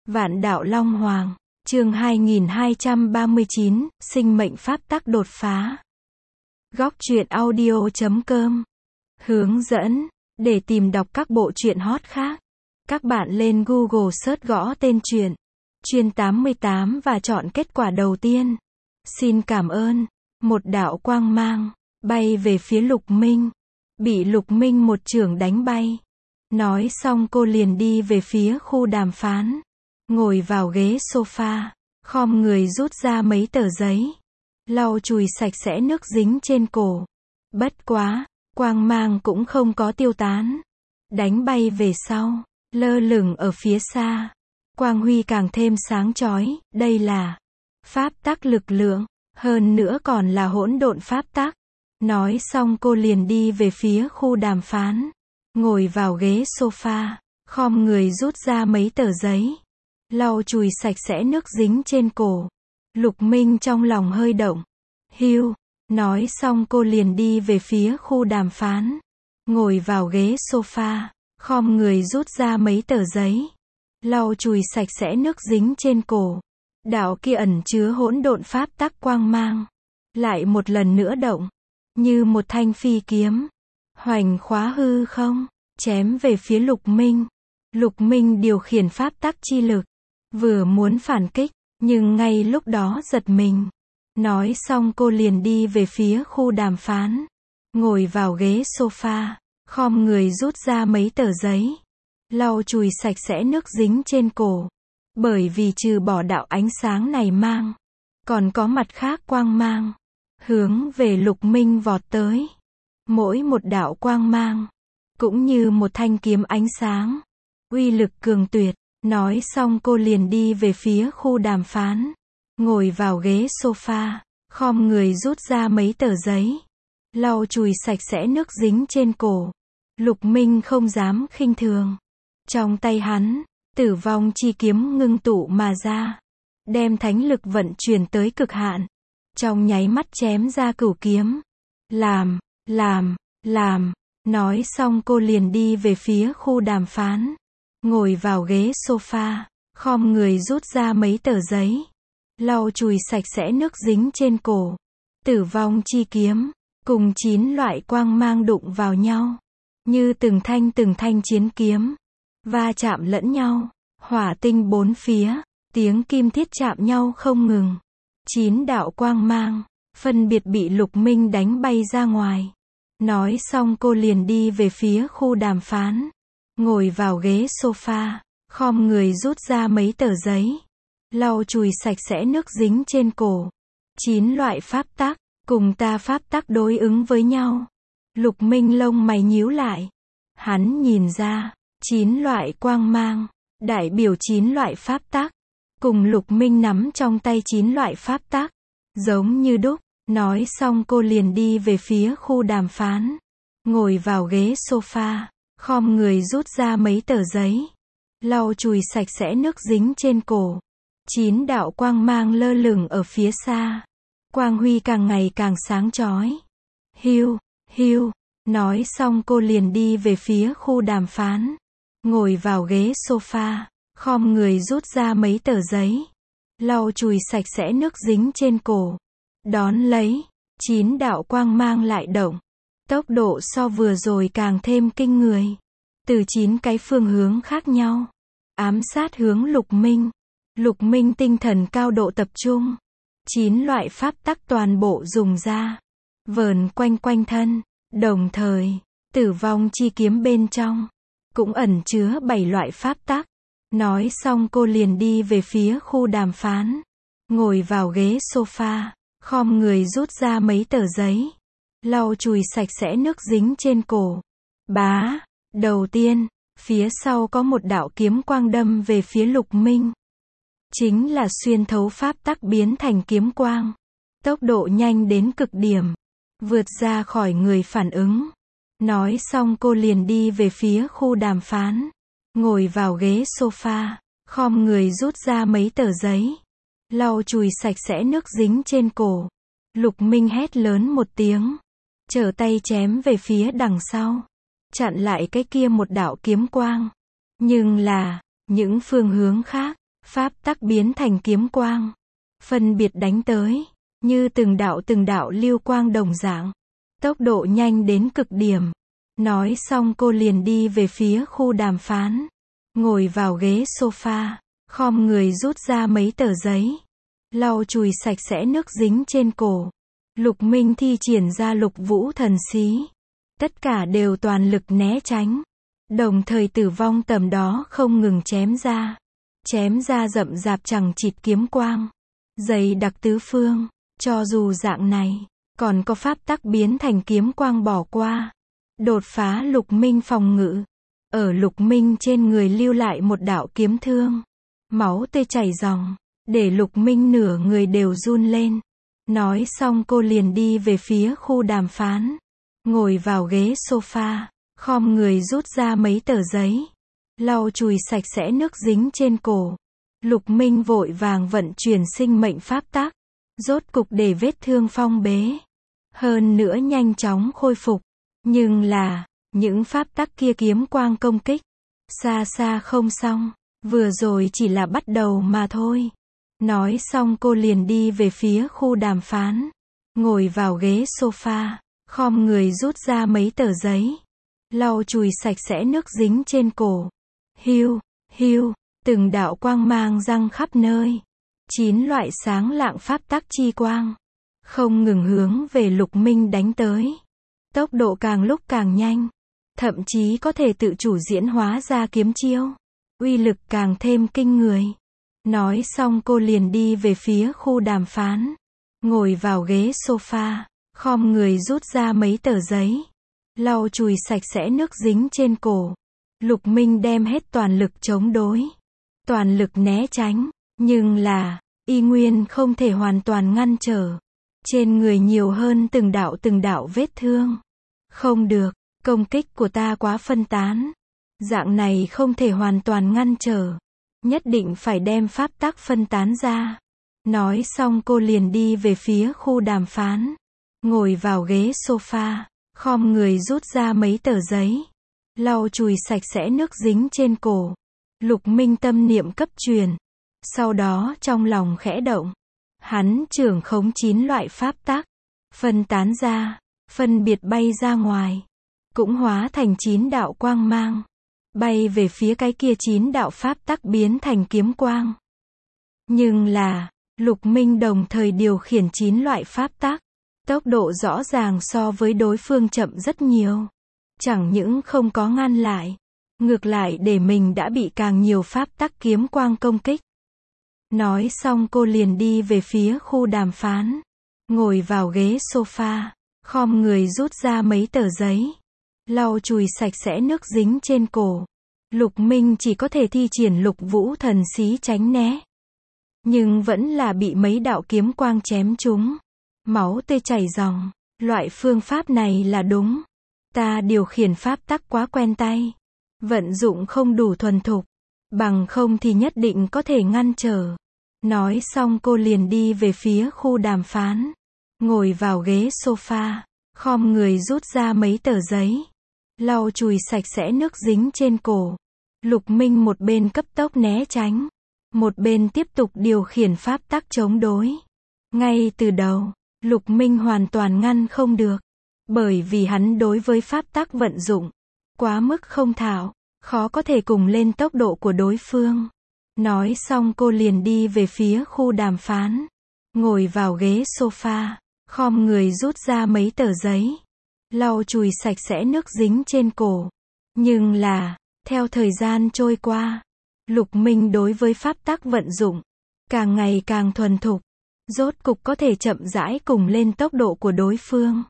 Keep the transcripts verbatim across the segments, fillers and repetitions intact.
Vạn đạo Long Hoàng, chương hai nghìn hai trăm ba mươi chín, sinh mệnh pháp tắc đột phá. Góc truyện audio chấm com. Hướng dẫn, để tìm đọc các bộ truyện hot khác, các bạn lên Google search gõ tên truyện, Chuyên tám mươi tám và chọn kết quả đầu tiên. Xin cảm ơn. Một đạo quang mang, bay về phía Lục Minh. Bị Lục Minh một chưởng đánh bay. Nói xong cô liền đi về phía khu đàm phán. Ngồi vào ghế sofa, khom người rút ra mấy tờ giấy. Lau chùi sạch sẽ nước dính trên cổ. Bất quá, quang mang cũng không có tiêu tán. Đánh bay về sau, lơ lửng ở phía xa. Quang huy càng thêm sáng chói, đây là pháp tắc lực lượng, hơn nữa còn là hỗn độn pháp tắc. Nói xong cô liền đi về phía khu đàm phán. Ngồi vào ghế sofa, khom người rút ra mấy tờ giấy. Lau chùi sạch sẽ nước dính trên cổ. Lục Minh trong lòng hơi động. Hưu, nói xong cô liền đi về phía khu đàm phán. Ngồi vào ghế sofa, khom người rút ra mấy tờ giấy. Lau chùi sạch sẽ nước dính trên cổ. Đạo kia ẩn chứa hỗn độn pháp tắc quang mang. Lại một lần nữa động. Như một thanh phi kiếm. Hoành khóa hư không, chém về phía Lục Minh. Lục Minh điều khiển pháp tắc chi lực. Vừa muốn phản kích, nhưng ngay lúc đó giật mình. Nói xong cô liền đi về phía khu đàm phán. Ngồi vào ghế sofa, khom người rút ra mấy tờ giấy. Lau chùi sạch sẽ nước dính trên cổ. Bởi vì trừ bỏ đạo ánh sáng này mang, còn có mặt khác quang mang. Hướng về Lục Minh vọt tới. Mỗi một đạo quang mang, cũng như một thanh kiếm ánh sáng. Uy lực cường tuyệt. Nói xong cô liền đi về phía khu đàm phán. Ngồi vào ghế sofa, khom người rút ra mấy tờ giấy. Lau chùi sạch sẽ nước dính trên cổ. Lục Minh không dám khinh thường. Trong tay hắn, tử vong chi kiếm ngưng tụ mà ra. Đem thánh lực vận chuyển tới cực hạn. Trong nháy mắt chém ra cửu kiếm. Làm, làm, làm. Nói xong cô liền đi về phía khu đàm phán. Ngồi vào ghế sofa, khom người rút ra mấy tờ giấy. Lau chùi sạch sẽ nước dính trên cổ. Tử vong chi kiếm, cùng chín loại quang mang đụng vào nhau. Như từng thanh từng thanh chiến kiếm. Va chạm lẫn nhau. Hỏa tinh bốn phía. Tiếng kim thiết chạm nhau không ngừng. Chín đạo quang mang, phân biệt bị Lục Minh đánh bay ra ngoài. Nói xong cô liền đi về phía khu đàm phán. Ngồi vào ghế sofa, khom người rút ra mấy tờ giấy. Lau chùi sạch sẽ nước dính trên cổ. Chín loại pháp tắc, cùng ta pháp tắc đối ứng với nhau. Lục Minh lông mày nhíu lại. Hắn nhìn ra, chín loại quang mang, đại biểu chín loại pháp tắc. Cùng Lục Minh nắm trong tay chín loại pháp tắc. Giống như đúc. Nói xong cô liền đi về phía khu đàm phán. Ngồi vào ghế sofa. Khom người rút ra mấy tờ giấy. Lau chùi sạch sẽ nước dính trên cổ. Chín đạo quang mang lơ lửng ở phía xa. Quang huy càng ngày càng sáng chói. Hưu, hưu. Nói xong cô liền đi về phía khu đàm phán. Ngồi vào ghế sofa. Khom người rút ra mấy tờ giấy. Lau chùi sạch sẽ nước dính trên cổ. Đón lấy. Chín đạo quang mang lại động. Tốc độ so vừa rồi càng thêm kinh người. Từ chín cái phương hướng khác nhau. Ám sát hướng Lục Minh. Lục Minh tinh thần cao độ tập trung. Chín loại pháp tắc toàn bộ dùng ra. Vờn quanh quanh thân. Đồng thời, tử vong chi kiếm bên trong. Cũng ẩn chứa bảy loại pháp tắc. Nói xong cô liền đi về phía khu đàm phán. Ngồi vào ghế sofa. Khom người rút ra mấy tờ giấy. Lau chùi sạch sẽ nước dính trên cổ. Bá. Đầu tiên, phía sau có một đạo kiếm quang đâm về phía Lục Minh. Chính là xuyên thấu pháp tắc biến thành kiếm quang. Tốc độ nhanh đến cực điểm. Vượt ra khỏi người phản ứng. Nói xong cô liền đi về phía khu đàm phán. Ngồi vào ghế sofa. Khom người rút ra mấy tờ giấy. Lau chùi sạch sẽ nước dính trên cổ. Lục Minh hét lớn một tiếng. Trở tay chém về phía đằng sau. Chặn lại cái kia một đạo kiếm quang. Nhưng là, những phương hướng khác, Pháp tắc biến thành kiếm quang. Phân biệt đánh tới. Như từng đạo từng đạo lưu quang đồng dạng. Tốc độ nhanh đến cực điểm. Nói xong cô liền đi về phía khu đàm phán. Ngồi vào ghế sofa. Khom người rút ra mấy tờ giấy. Lau chùi sạch sẽ nước dính trên cổ. Lục Minh thi triển ra lục vũ thần xí. Tất cả đều toàn lực né tránh. Đồng thời tử vong tầm đó không ngừng chém ra. Chém ra rậm rạp chẳng chịt kiếm quang. Dày đặc tứ phương. Cho dù dạng này, còn có pháp tắc biến thành kiếm quang bỏ qua. Đột phá Lục Minh phòng ngự. Ở Lục Minh trên người lưu lại một đạo kiếm thương. Máu tươi chảy ròng. Để Lục Minh nửa người đều run lên. Nói xong cô liền đi về phía khu đàm phán. Ngồi vào ghế sofa. Khom người rút ra mấy tờ giấy. Lau chùi sạch sẽ nước dính trên cổ. Lục Minh vội vàng vận chuyển sinh mệnh pháp tắc. Rốt cục để vết thương phong bế. Hơn nữa nhanh chóng khôi phục. Nhưng là, những pháp tắc kia kiếm quang công kích. Xa xa không xong. Vừa rồi chỉ là bắt đầu mà thôi. Nói xong cô liền đi về phía khu đàm phán. Ngồi vào ghế sofa. Khom người rút ra mấy tờ giấy. Lau chùi sạch sẽ nước dính trên cổ. Hiu, hiu, từng đạo quang mang răng khắp nơi. Chín loại sáng lạng pháp tắc chi quang. Không ngừng hướng về Lục Minh đánh tới. Tốc độ càng lúc càng nhanh. Thậm chí có thể tự chủ diễn hóa ra kiếm chiêu. Uy lực càng thêm kinh người. Nói xong cô liền đi về phía khu đàm phán. Ngồi vào ghế sofa. Khom người rút ra mấy tờ giấy. Lau chùi sạch sẽ nước dính trên cổ. Lục Minh đem hết toàn lực chống đối. Toàn lực né tránh. Nhưng là, y nguyên không thể hoàn toàn ngăn trở. Trên người nhiều hơn từng đạo từng đạo vết thương. Không được, công kích của ta quá phân tán. Dạng này không thể hoàn toàn ngăn trở. Nhất định phải đem pháp tắc phân tán ra. Nói xong cô liền đi về phía khu đàm phán. Ngồi vào ghế sofa. Khom người rút ra mấy tờ giấy. Lau chùi sạch sẽ nước dính trên cổ. Lục Minh tâm niệm cấp truyền. Sau đó trong lòng khẽ động. Hắn trưởng khống chín loại pháp tắc. Phân tán ra. Phân biệt bay ra ngoài. Cũng hóa thành chín đạo quang mang. Bay về phía cái kia chín đạo pháp tắc biến thành kiếm quang. Nhưng là, Lục Minh đồng thời điều khiển chín loại pháp tắc. Tốc độ rõ ràng so với đối phương chậm rất nhiều. Chẳng những không có ngăn lại. Ngược lại để mình đã bị càng nhiều pháp tắc kiếm quang công kích. Nói xong cô liền đi về phía khu đàm phán. Ngồi vào ghế sofa. Khom người rút ra mấy tờ giấy. Lau chùi sạch sẽ nước dính trên cổ. Lục Minh chỉ có thể thi triển lục vũ thần xí tránh né. Nhưng vẫn là bị mấy đạo kiếm quang chém trúng. Máu tươi chảy ròng. Loại phương pháp này là đúng. Ta điều khiển pháp tắc quá quen tay. Vận dụng không đủ thuần thục. Bằng không thì nhất định có thể ngăn trở. Nói xong cô liền đi về phía khu đàm phán. Ngồi vào ghế sofa. Khom người rút ra mấy tờ giấy. Lau chùi sạch sẽ nước dính trên cổ. Lục Minh một bên cấp tốc né tránh. Một bên tiếp tục điều khiển pháp tắc chống đối. Ngay từ đầu, Lục Minh hoàn toàn ngăn không được. Bởi vì hắn đối với pháp tắc vận dụng. Quá mức không thạo. Khó có thể cùng lên tốc độ của đối phương. Nói xong cô liền đi về phía khu đàm phán. Ngồi vào ghế sofa. Khom người rút ra mấy tờ giấy. Lau chùi sạch sẽ nước dính trên cổ. Nhưng là, theo thời gian trôi qua. Lục Minh đối với pháp tắc vận dụng. Càng ngày càng thuần thục. Rốt cục có thể chậm rãi cùng lên tốc độ của đối phương.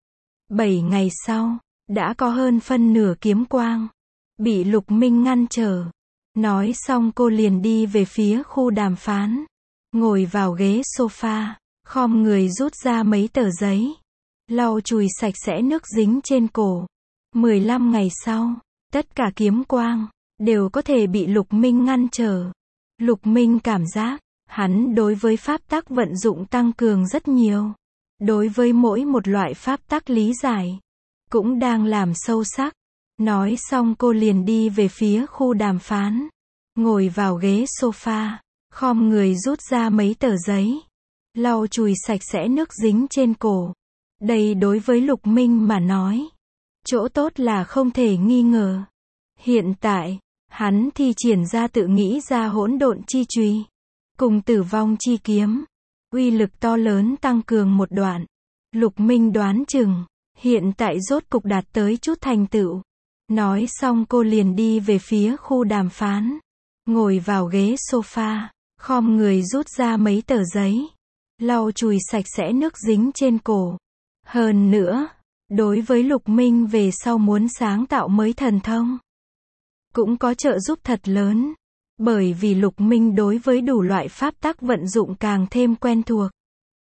Bảy ngày sau, đã có hơn phân nửa kiếm quang. Bị Lục Minh ngăn trở. Nói xong cô liền đi về phía khu đàm phán. Ngồi vào ghế sofa. Khom người rút ra mấy tờ giấy. Lau chùi sạch sẽ nước dính trên cổ. mười lăm ngày sau, tất cả kiếm quang đều có thể bị Lục Minh ngăn trở. Lục Minh cảm giác, hắn đối với pháp tắc vận dụng tăng cường rất nhiều. Đối với mỗi một loại pháp tắc lý giải, cũng đang làm sâu sắc. Nói xong cô liền đi về phía khu đàm phán. ngồi vào ghế sofa, khom người rút ra mấy tờ giấy, lau chùi sạch sẽ nước dính trên cổ. Đây đối với Lục Minh mà nói, chỗ tốt là không thể nghi ngờ. Hiện tại, hắn thi triển ra tự nghĩ ra hỗn độn chi chùy, cùng tử vong chi kiếm, uy lực to lớn tăng cường một đoạn. Lục Minh đoán chừng, hiện tại rốt cục đạt tới chút thành tựu. Nói xong cô liền đi về phía khu đàm phán, ngồi vào ghế sofa, khom người rút ra mấy tờ giấy, lau chùi sạch sẽ nước dính trên cổ. Hơn nữa, đối với Lục Minh về sau muốn sáng tạo mới thần thông, cũng có trợ giúp thật lớn, bởi vì Lục Minh đối với đủ loại pháp tắc vận dụng càng thêm quen thuộc.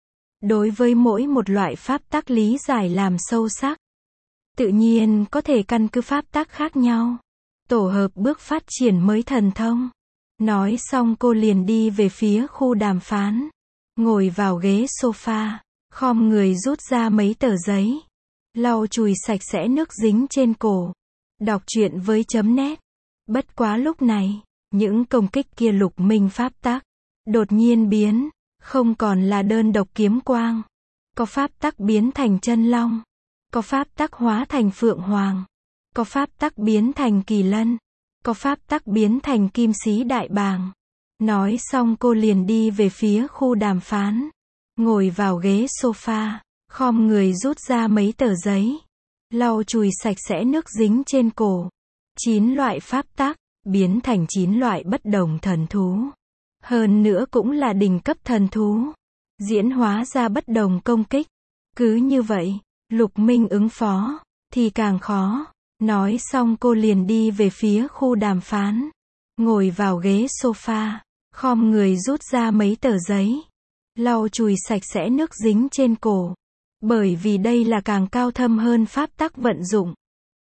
Đối với mỗi một loại pháp tắc lý giải làm sâu sắc, tự nhiên có thể căn cứ pháp tắc khác nhau, tổ hợp bước phát triển mới thần thông. Nói xong cô liền đi về phía khu đàm phán, ngồi vào ghế sofa, khom người rút ra mấy tờ giấy, lau chùi sạch sẽ nước dính trên cổ. Đọc truyện với chấm nét. Bất quá lúc này, những công kích kia Lục Minh pháp tắc đột nhiên biến, không còn là đơn độc kiếm quang, có pháp tắc biến thành chân long, có pháp tắc hóa thành phượng hoàng, có pháp tắc biến thành kỳ lân, có pháp tắc biến thành kim sĩ đại bàng. Nói xong cô liền đi về phía khu đàm phán, ngồi vào ghế sofa, khom người rút ra mấy tờ giấy, lau chùi sạch sẽ nước dính trên cổ. Chín loại pháp tắc, biến thành chín loại bất đồng thần thú. Hơn nữa cũng là đỉnh cấp thần thú. Diễn hóa ra bất đồng công kích. Cứ như vậy, Lục Minh ứng phó, thì càng khó. Nói xong cô liền đi về phía khu đàm phán, ngồi vào ghế sofa, khom người rút ra mấy tờ giấy, lau chùi sạch sẽ nước dính trên cổ. Bởi vì đây là càng cao thâm hơn pháp tắc vận dụng,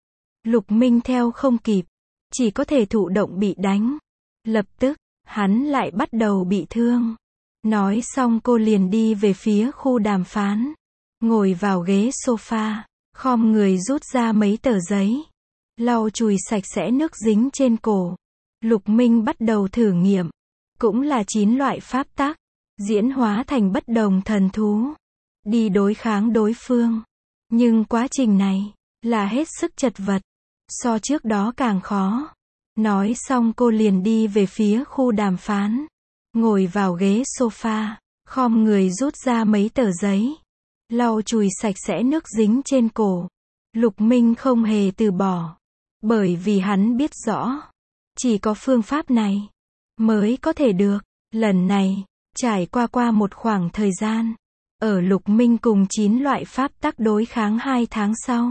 Lục Minh theo không kịp, chỉ có thể thụ động bị đánh. Lập tức, hắn lại bắt đầu bị thương. Nói xong cô liền đi về phía khu đàm phán, ngồi vào ghế sofa, khom người rút ra mấy tờ giấy, lau chùi sạch sẽ nước dính trên cổ. Lục Minh bắt đầu thử nghiệm, cũng là chín loại pháp tắc, diễn hóa thành bất đồng thần thú, đi đối kháng đối phương. Nhưng quá trình này, là hết sức chật vật, so trước đó càng khó. Nói xong cô liền đi về phía khu đàm phán, ngồi vào ghế sofa, khom người rút ra mấy tờ giấy, lau chùi sạch sẽ nước dính trên cổ. Lục Minh không hề từ bỏ, bởi vì hắn biết rõ, chỉ có phương pháp này mới có thể được. Lần này, trải qua qua một khoảng thời gian, ở Lục Minh cùng chín loại pháp tắc đối kháng hai tháng sau,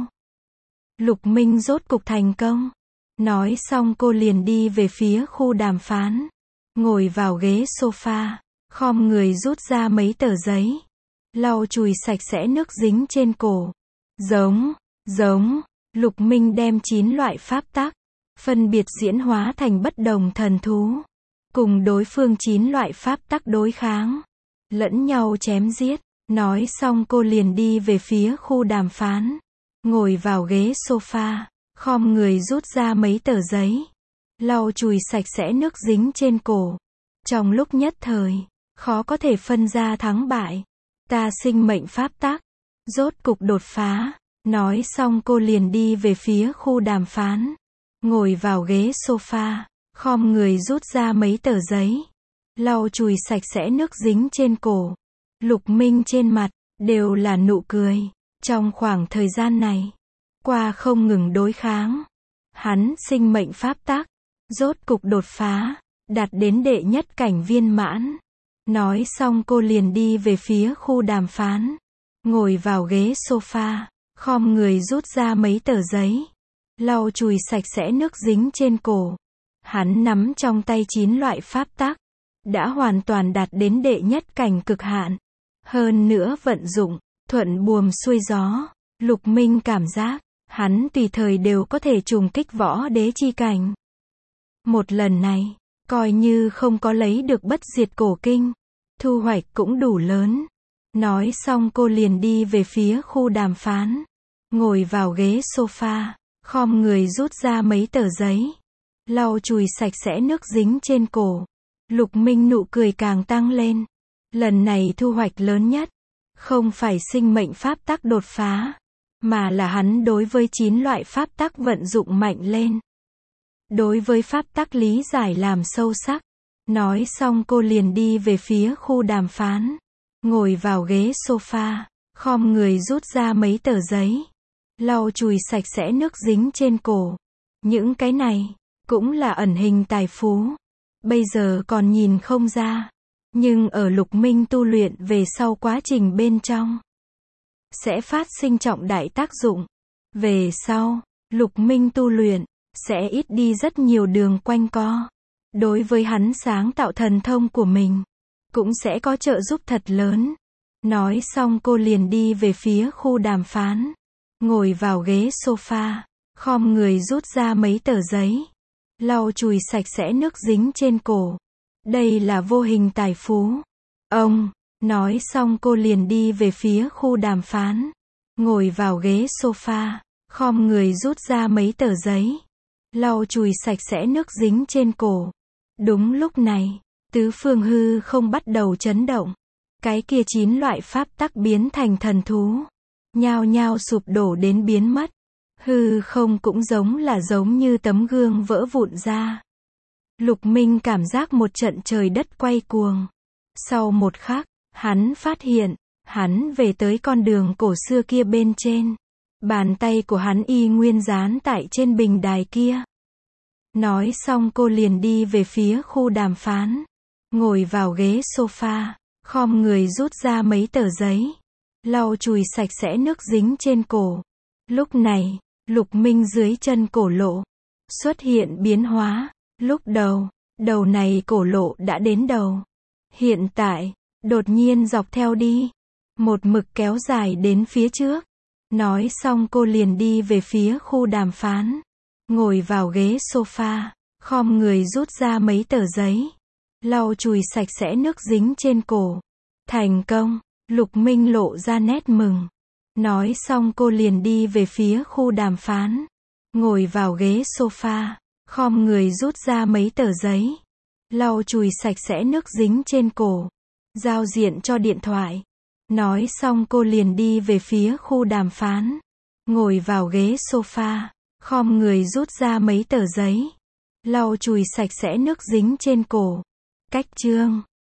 Lục Minh rốt cục thành công. Nói xong cô liền đi về phía khu đàm phán, ngồi vào ghế sofa, khom người rút ra mấy tờ giấy, lau chùi sạch sẽ nước dính trên cổ. Giống, giống, Lục Minh đem chín loại pháp tắc, phân biệt diễn hóa thành bất đồng thần thú, cùng đối phương chín loại pháp tắc đối kháng, lẫn nhau chém giết. Nói xong cô liền đi về phía khu đàm phán, ngồi vào ghế sofa, khom người rút ra mấy tờ giấy, lau chùi sạch sẽ nước dính trên cổ. Trong lúc nhất thời, khó có thể phân ra thắng bại. Ta sinh mệnh pháp tắc, rốt cục đột phá. Nói xong cô liền đi về phía khu đàm phán, ngồi vào ghế sofa, khom người rút ra mấy tờ giấy, lau chùi sạch sẽ nước dính trên cổ. Lục Minh trên mặt, đều là nụ cười. Trong khoảng thời gian này, qua không ngừng đối kháng, hắn sinh mệnh pháp tắc, rốt cục đột phá, đạt đến đệ nhất cảnh viên mãn. Nói xong cô liền đi về phía khu đàm phán, ngồi vào ghế sofa, khom người rút ra mấy tờ giấy, lau chùi sạch sẽ nước dính trên cổ. Hắn nắm trong tay chín loại pháp tắc, đã hoàn toàn đạt đến đệ nhất cảnh cực hạn. Hơn nữa vận dụng, thuận buồm xuôi gió. Lục Minh cảm giác, hắn tùy thời đều có thể trùng kích võ đế chi cảnh. Một lần này, coi như không có lấy được bất diệt cổ kinh, thu hoạch cũng đủ lớn. Nói xong cô liền đi về phía khu đàm phán, ngồi vào ghế sofa, khom người rút ra mấy tờ giấy, lau chùi sạch sẽ nước dính trên cổ. Lục Minh nụ cười càng tăng lên. Lần này thu hoạch lớn nhất, không phải sinh mệnh pháp tắc đột phá, mà là hắn đối với chín loại pháp tắc vận dụng mạnh lên. Đối với pháp tắc lý giải làm sâu sắc. Nói xong cô liền đi về phía khu đàm phán. Ngồi vào ghế sofa, khom người rút ra mấy tờ giấy. Lau chùi sạch sẽ nước dính trên cổ. Những cái này, cũng là ẩn hình tài phú. Bây giờ còn nhìn không ra. Nhưng ở Lục Minh tu luyện về sau quá trình bên trong, sẽ phát sinh trọng đại tác dụng. Về sau, Lục Minh tu luyện, sẽ ít đi rất nhiều đường quanh co. Đối với hắn sáng tạo thần thông của mình, cũng sẽ có trợ giúp thật lớn. Nói xong cô liền đi về phía khu đàm phán. Ngồi vào ghế sofa, khom người rút ra mấy tờ giấy. Lau chùi sạch sẽ nước dính trên cổ. Đây là vô hình tài phú. Ông, nói xong cô liền đi về phía khu đàm phán. Ngồi vào ghế sofa, khom người rút ra mấy tờ giấy. Lau chùi sạch sẽ nước dính trên cổ. Đúng lúc này, tứ phương hư không bắt đầu chấn động. Cái kia chín loại pháp tắc biến thành thần thú. Nhao nhao sụp đổ đến biến mất. Hư không cũng giống là giống như tấm gương vỡ vụn ra. Lục Minh cảm giác một trận trời đất quay cuồng. Sau một khắc, hắn phát hiện, hắn về tới con đường cổ xưa kia bên trên. Bàn tay của hắn y nguyên dán tại trên bình đài kia. Nói xong cô liền đi về phía khu đàm phán. Ngồi vào ghế sofa, khom người rút ra mấy tờ giấy. Lau chùi sạch sẽ nước dính trên cổ. Lúc này, Lục Minh dưới chân cổ lộ xuất hiện biến hóa. Lúc đầu, đầu này cổ lộ đã đến đầu. Hiện tại, đột nhiên dọc theo đi. Một mực kéo dài đến phía trước. Nói xong cô liền đi về phía khu đàm phán. Ngồi vào ghế sofa, khom người rút ra mấy tờ giấy. Lau chùi sạch sẽ nước dính trên cổ. Thành công, Lục Minh lộ ra nét mừng. Nói xong cô liền đi về phía khu đàm phán. Ngồi vào ghế sofa, khom người rút ra mấy tờ giấy. Lau chùi sạch sẽ nước dính trên cổ. Giao diện cho điện thoại. Nói xong cô liền đi về phía khu đàm phán. Ngồi vào ghế sofa, khom người rút ra mấy tờ giấy. Lau chùi sạch sẽ nước dính trên cổ. Cách chương